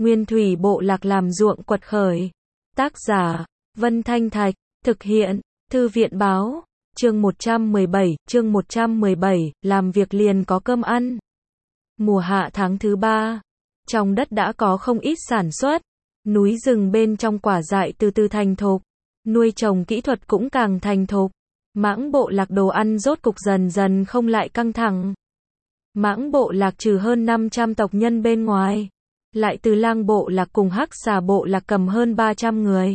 Nguyên thủy bộ lạc làm ruộng quật khởi. Tác giả, Vân Thanh Thạch, thực hiện, Thư viện báo, chương 117, làm việc liền có cơm ăn. Mùa hạ tháng thứ 3, trong đất đã có không ít sản xuất, núi rừng bên trong quả dại từ từ thành thục, nuôi trồng kỹ thuật cũng càng thành thục. Mãng bộ lạc đồ ăn rốt cục dần dần không lại căng thẳng. Mãng bộ lạc trừ hơn 500 tộc nhân bên ngoài, lại từ lang bộ lạc cùng hắc xà bộ lạc cầm hơn 300 người.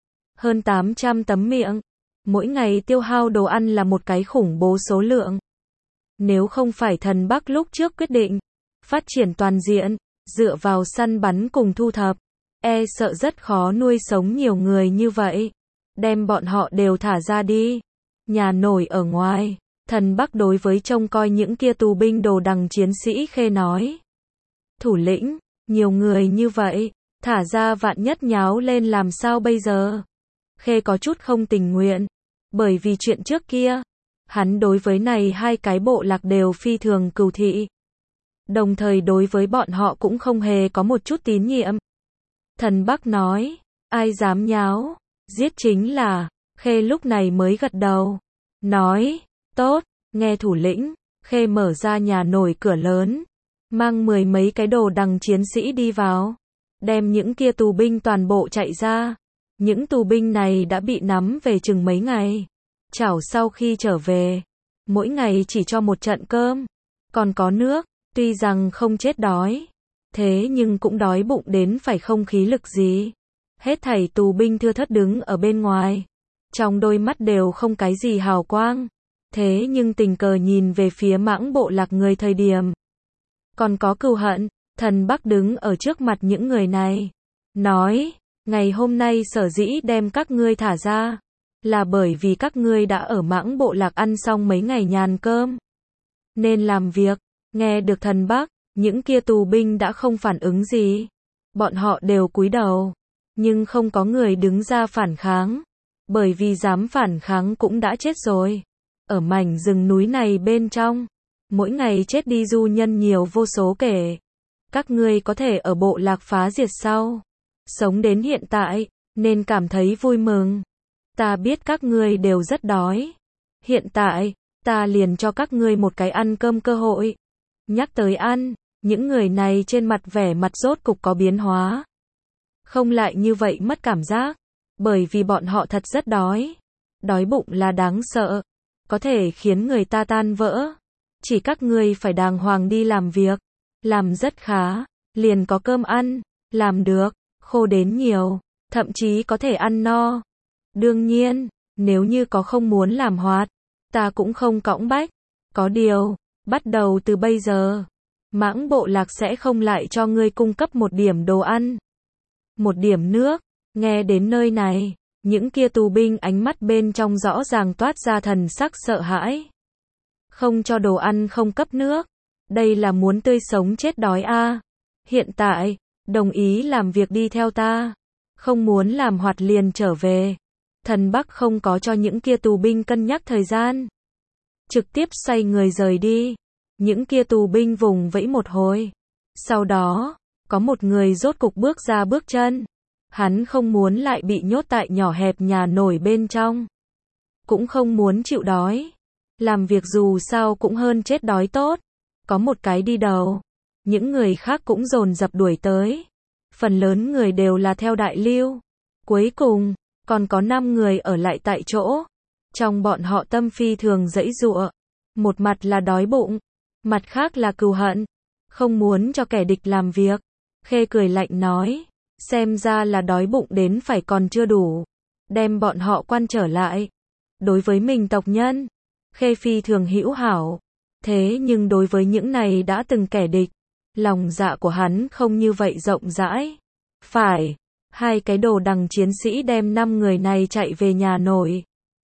Hơn 800 tấm miệng. Mỗi ngày tiêu hao đồ ăn là một cái khủng bố số lượng. Nếu không phải thần Bắc lúc trước quyết định phát triển toàn diện, dựa vào săn bắn cùng thu thập, e sợ rất khó nuôi sống nhiều người như vậy. Đem bọn họ đều thả ra đi. Nhà nổi ở ngoài, thần Bắc đối với trông coi những kia tù binh đồ đằng chiến sĩ khê nói. Thủ lĩnh, nhiều người như vậy, thả ra vạn nhất nháo lên làm sao bây giờ? Khê có chút không tình nguyện, bởi vì chuyện trước kia, hắn đối với này hai cái bộ lạc đều phi thường cừu thị. Đồng thời đối với bọn họ cũng không hề có một chút tín nhiệm. Thần Bắc nói, ai dám nháo, giết chính là, Khê lúc này mới gật đầu. Nói, tốt, nghe thủ lĩnh, Khê mở ra nhà nổi cửa lớn, mang 10 mấy cái đồ đằng chiến sĩ đi vào, đem những kia tù binh toàn bộ chạy ra. Những tù binh này đã bị nắm về chừng mấy ngày. Chảo sau khi trở về, mỗi ngày chỉ cho một trận cơm, còn có nước, tuy rằng không chết đói, thế nhưng cũng đói bụng đến phải không khí lực gì. Hết thảy tù binh thưa thớt đứng ở bên ngoài, trong đôi mắt đều không cái gì hào quang, thế nhưng tình cờ nhìn về phía mãng bộ lạc người thời điểm, còn có cừu hận. Thần Bắc đứng ở trước mặt những người này, nói, ngày hôm nay sở dĩ đem các ngươi thả ra, là bởi vì các ngươi đã ở mãng bộ lạc ăn xong mấy ngày nhàn cơm, nên làm việc. Nghe được thần Bắc, những kia tù binh đã không phản ứng gì, bọn họ đều cúi đầu, nhưng không có người đứng ra phản kháng, bởi vì dám phản kháng cũng đã chết rồi. Ở mảnh rừng núi này bên trong, mỗi ngày chết đi du nhân nhiều vô số kể. Các ngươi có thể ở bộ lạc phá diệt sau, sống đến hiện tại, nên cảm thấy vui mừng. Ta biết các ngươi đều rất đói. Hiện tại, ta liền cho các ngươi một cái ăn cơm cơ hội. Nhắc tới ăn, những người này trên mặt vẻ mặt rốt cục có biến hóa. Không lại như vậy mất cảm giác, bởi vì bọn họ thật rất đói. Đói bụng là đáng sợ, có thể khiến người ta tan vỡ. Chỉ các ngươi phải đàng hoàng đi làm việc, làm rất khá, liền có cơm ăn, làm được, khô đến nhiều, thậm chí có thể ăn no. Đương nhiên, nếu như có không muốn làm hoạt, ta cũng không cõng bách. Có điều, bắt đầu từ bây giờ, mãng bộ lạc sẽ không lại cho ngươi cung cấp một điểm đồ ăn, một điểm nước. Nghe đến nơi này, những kia tù binh ánh mắt bên trong rõ ràng toát ra thần sắc sợ hãi. Không cho đồ ăn, không cấp nước, đây là muốn tươi sống chết đói a. Hiện tại, đồng ý làm việc đi theo ta, không muốn làm hoạt liền trở về. Thần Bắc không có cho những kia tù binh cân nhắc thời gian, trực tiếp xoay người rời đi. Những kia tù binh vùng vẫy một hồi, sau đó, có một người rốt cục bước ra bước chân. Hắn không muốn lại bị nhốt tại nhỏ hẹp nhà nổi bên trong, cũng không muốn chịu đói. Làm việc dù sao cũng hơn chết đói tốt. Có một cái đi đầu, những người khác cũng dồn dập đuổi tới. Phần lớn người đều là theo đại lưu. Cuối cùng, còn có 5 người ở lại tại chỗ. Trong bọn họ tâm phi thường giãy giụa. Một mặt là đói bụng, mặt khác là cừu hận, không muốn cho kẻ địch làm việc. Khê cười lạnh nói, xem ra là đói bụng đến phải còn chưa đủ. Đem bọn họ quan trở lại. Đối với mình tộc nhân, Khê phi thường hữu hảo. Thế nhưng đối với những này đã từng kẻ địch, lòng dạ của hắn không như vậy rộng rãi. Phải, hai cái đồ đằng chiến sĩ đem 5 người này chạy về nhà nổi,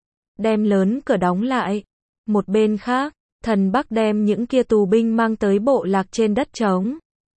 đem lớn cửa đóng lại. Một bên khác, thần Bắc đem những kia tù binh mang tới bộ lạc trên đất trống.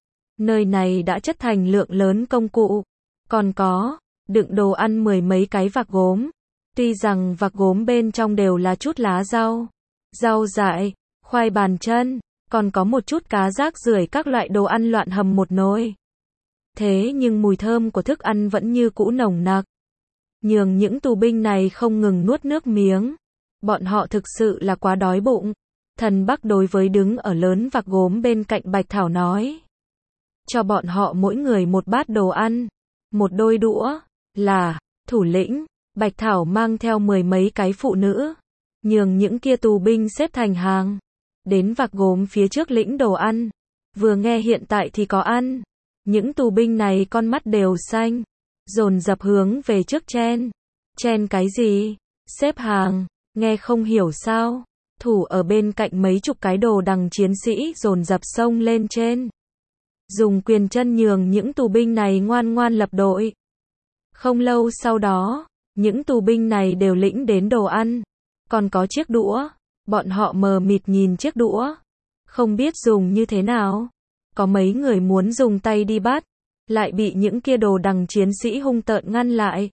Nơi này đã chất thành lượng lớn công cụ, còn có đựng đồ ăn 10 mấy cái vạc gốm. Tuy rằng vạc gốm bên trong đều là chút lá rau, rau dại, khoai bàn chân, còn có một chút cá rác rưởi các loại đồ ăn loạn hầm một nồi. Thế nhưng mùi thơm của thức ăn vẫn như cũ nồng nặc, nhường những tù binh này không ngừng nuốt nước miếng. Bọn họ thực sự là quá đói bụng. Thần Bắc đối với đứng ở lớn vạc gốm bên cạnh Bạch Thảo nói. Cho bọn họ mỗi người một bát đồ ăn, một đôi đũa, là, thủ lĩnh. Bạch Thảo mang theo 10 mấy cái phụ nữ, nhường những kia tù binh xếp thành hàng, đến vạc gốm phía trước lĩnh đồ ăn. Vừa nghe hiện tại thì có ăn, những tù binh này con mắt đều xanh, dồn dập hướng về trước chen. Chen cái gì? Xếp hàng, nghe không hiểu sao? Thủ ở bên cạnh mấy chục cái đồ đằng chiến sĩ dồn dập xông lên trên, dùng quyền chân nhường những tù binh này ngoan ngoan lập đội. Không lâu sau đó, những tù binh này đều lĩnh đến đồ ăn, còn có chiếc đũa. Bọn họ mờ mịt nhìn chiếc đũa, không biết dùng như thế nào. Có mấy người muốn dùng tay đi bắt, lại bị những kia đồ đằng chiến sĩ hung tợn ngăn lại.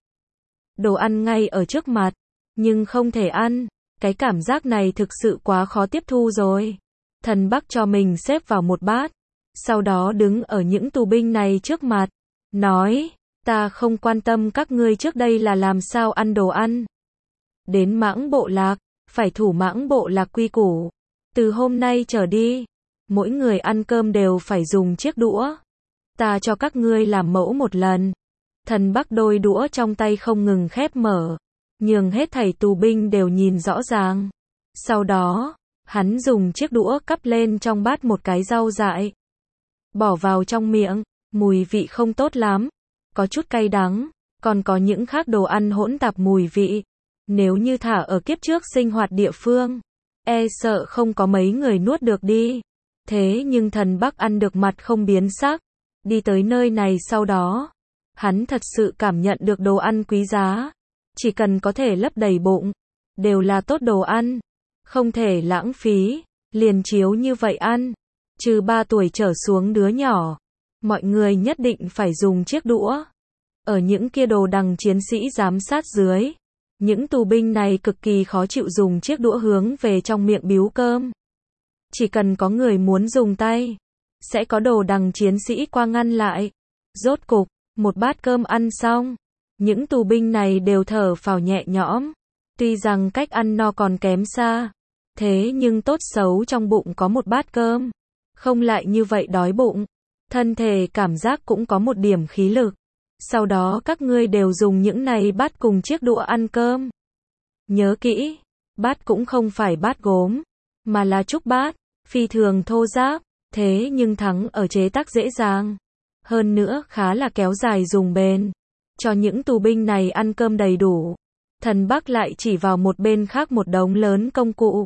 Đồ ăn ngay ở trước mặt, nhưng không thể ăn. Cái cảm giác này thực sự quá khó tiếp thu rồi. Thần Bắc cho mình xếp vào một bát, sau đó đứng ở những tù binh này trước mặt, nói, ta không quan tâm các ngươi trước đây là làm sao ăn đồ ăn. Đến Mãng Bộ Lạc, phải thủ Mãng Bộ Lạc quy củ. Từ hôm nay trở đi, mỗi người ăn cơm đều phải dùng chiếc đũa. Ta cho các ngươi làm mẫu một lần. Thần Bắc đôi đũa trong tay không ngừng khép mở, nhường hết thảy tù binh đều nhìn rõ ràng. Sau đó, hắn dùng chiếc đũa cắp lên trong bát một cái rau dại, bỏ vào trong miệng, mùi vị không tốt lắm, có chút cay đắng, còn có những khác đồ ăn hỗn tạp mùi vị. Nếu như thả ở kiếp trước sinh hoạt địa phương, e sợ không có mấy người nuốt được đi. Thế nhưng Thần Bắc ăn được mặt không biến sắc. Đi tới nơi này sau đó, hắn thật sự cảm nhận được đồ ăn quý giá. Chỉ cần có thể lấp đầy bụng, đều là tốt đồ ăn. Không thể lãng phí, liền chiếu như vậy ăn. Trừ 3 tuổi trở xuống đứa nhỏ, mọi người nhất định phải dùng chiếc đũa. Ở những kia đồ đằng chiến sĩ giám sát dưới, những tù binh này cực kỳ khó chịu dùng chiếc đũa hướng về trong miệng biếu cơm. Chỉ cần có người muốn dùng tay, sẽ có đồ đằng chiến sĩ qua ngăn lại. Rốt cục, một bát cơm ăn xong, những tù binh này đều thở phào nhẹ nhõm. Tuy rằng cách ăn no còn kém xa, thế nhưng tốt xấu trong bụng có một bát cơm, không lại như vậy đói bụng. Thân thể cảm giác cũng có một điểm khí lực. Sau đó các ngươi đều dùng những này bát cùng chiếc đũa ăn cơm. Nhớ kỹ, bát cũng không phải bát gốm, mà là trúc bát, phi thường thô ráp, thế nhưng thắng ở chế tác dễ dàng. Hơn nữa khá là kéo dài dùng bền. Cho những tù binh này ăn cơm đầy đủ. Thần Bắc lại chỉ vào một bên khác một đống lớn công cụ.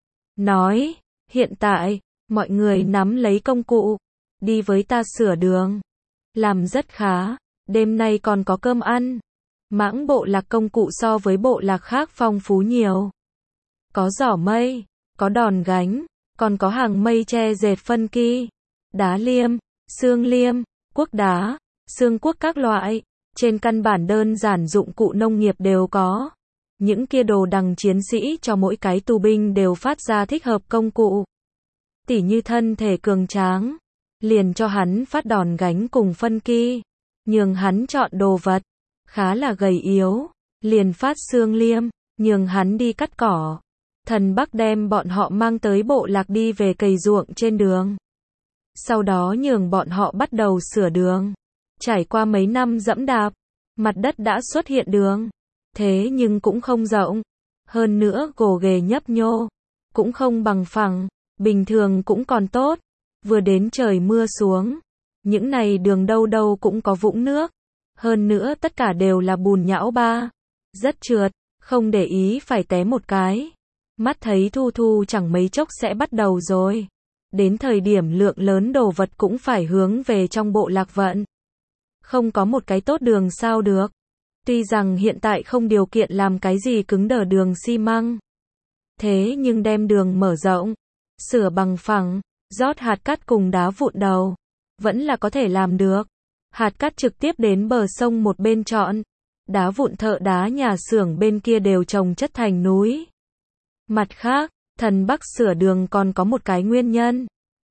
Nói, hiện tại, mọi người nắm lấy công cụ, đi với ta sửa đường. Làm rất khá, đêm nay còn có cơm ăn. Mãng Bộ Lạc công cụ so với bộ lạc khác phong phú nhiều. Có giỏ mây, có đòn gánh, còn có hàng mây che dệt phân ki, đá liêm, xương liêm, cuốc đá, xương cuốc các loại. Trên căn bản đơn giản dụng cụ nông nghiệp đều có. Những kia đồ đằng chiến sĩ cho mỗi cái tù binh đều phát ra thích hợp công cụ. Tỉ như thân thể cường tráng, liền cho hắn phát đòn gánh cùng phân ki. Nhường hắn chọn đồ vật, khá là gầy yếu, liền phát xương liêm, nhường hắn đi cắt cỏ. Thần Bắc đem bọn họ mang tới bộ lạc đi về cày ruộng trên đường. Sau đó nhường bọn họ bắt đầu sửa đường. Trải qua mấy năm dẫm đạp, mặt đất đã xuất hiện đường. Thế nhưng cũng không rộng. Hơn nữa gồ ghề nhấp nhô, cũng không bằng phẳng, bình thường cũng còn tốt. Vừa đến trời mưa xuống, những này đường đâu đâu cũng có vũng nước. Hơn nữa tất cả đều là bùn nhão ba. Rất trượt, không để ý phải té một cái. Mắt thấy Thu Thu chẳng mấy chốc sẽ bắt đầu rồi. Đến thời điểm lượng lớn đồ vật cũng phải hướng về trong bộ lạc vận. Không có một cái tốt đường sao được. Tuy rằng hiện tại không điều kiện làm cái gì cứng đờ đường xi măng. Thế nhưng đem đường mở rộng, sửa bằng phẳng, rót hạt cát cùng đá vụn đầu, vẫn là có thể làm được. Hạt cát trực tiếp đến bờ sông một bên trọn, đá vụn thợ đá nhà xưởng bên kia đều chồng chất thành núi. Mặt khác, Thần Bắc sửa đường còn có một cái nguyên nhân.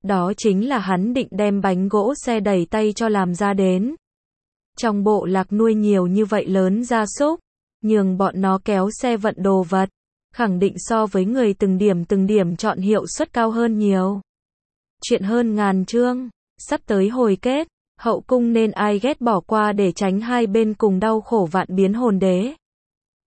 Đó chính là hắn định đem bánh gỗ xe đẩy tay cho làm ra đến. Trong bộ lạc nuôi nhiều như vậy lớn gia súc, nhường bọn nó kéo xe vận đồ vật, khẳng định so với người từng điểm chọn hiệu suất cao hơn nhiều. Chuyện hơn ngàn chương, sắp tới hồi kết, hậu cung nên ai ghét bỏ qua để tránh hai bên cùng đau khổ vạn biến hồn đế.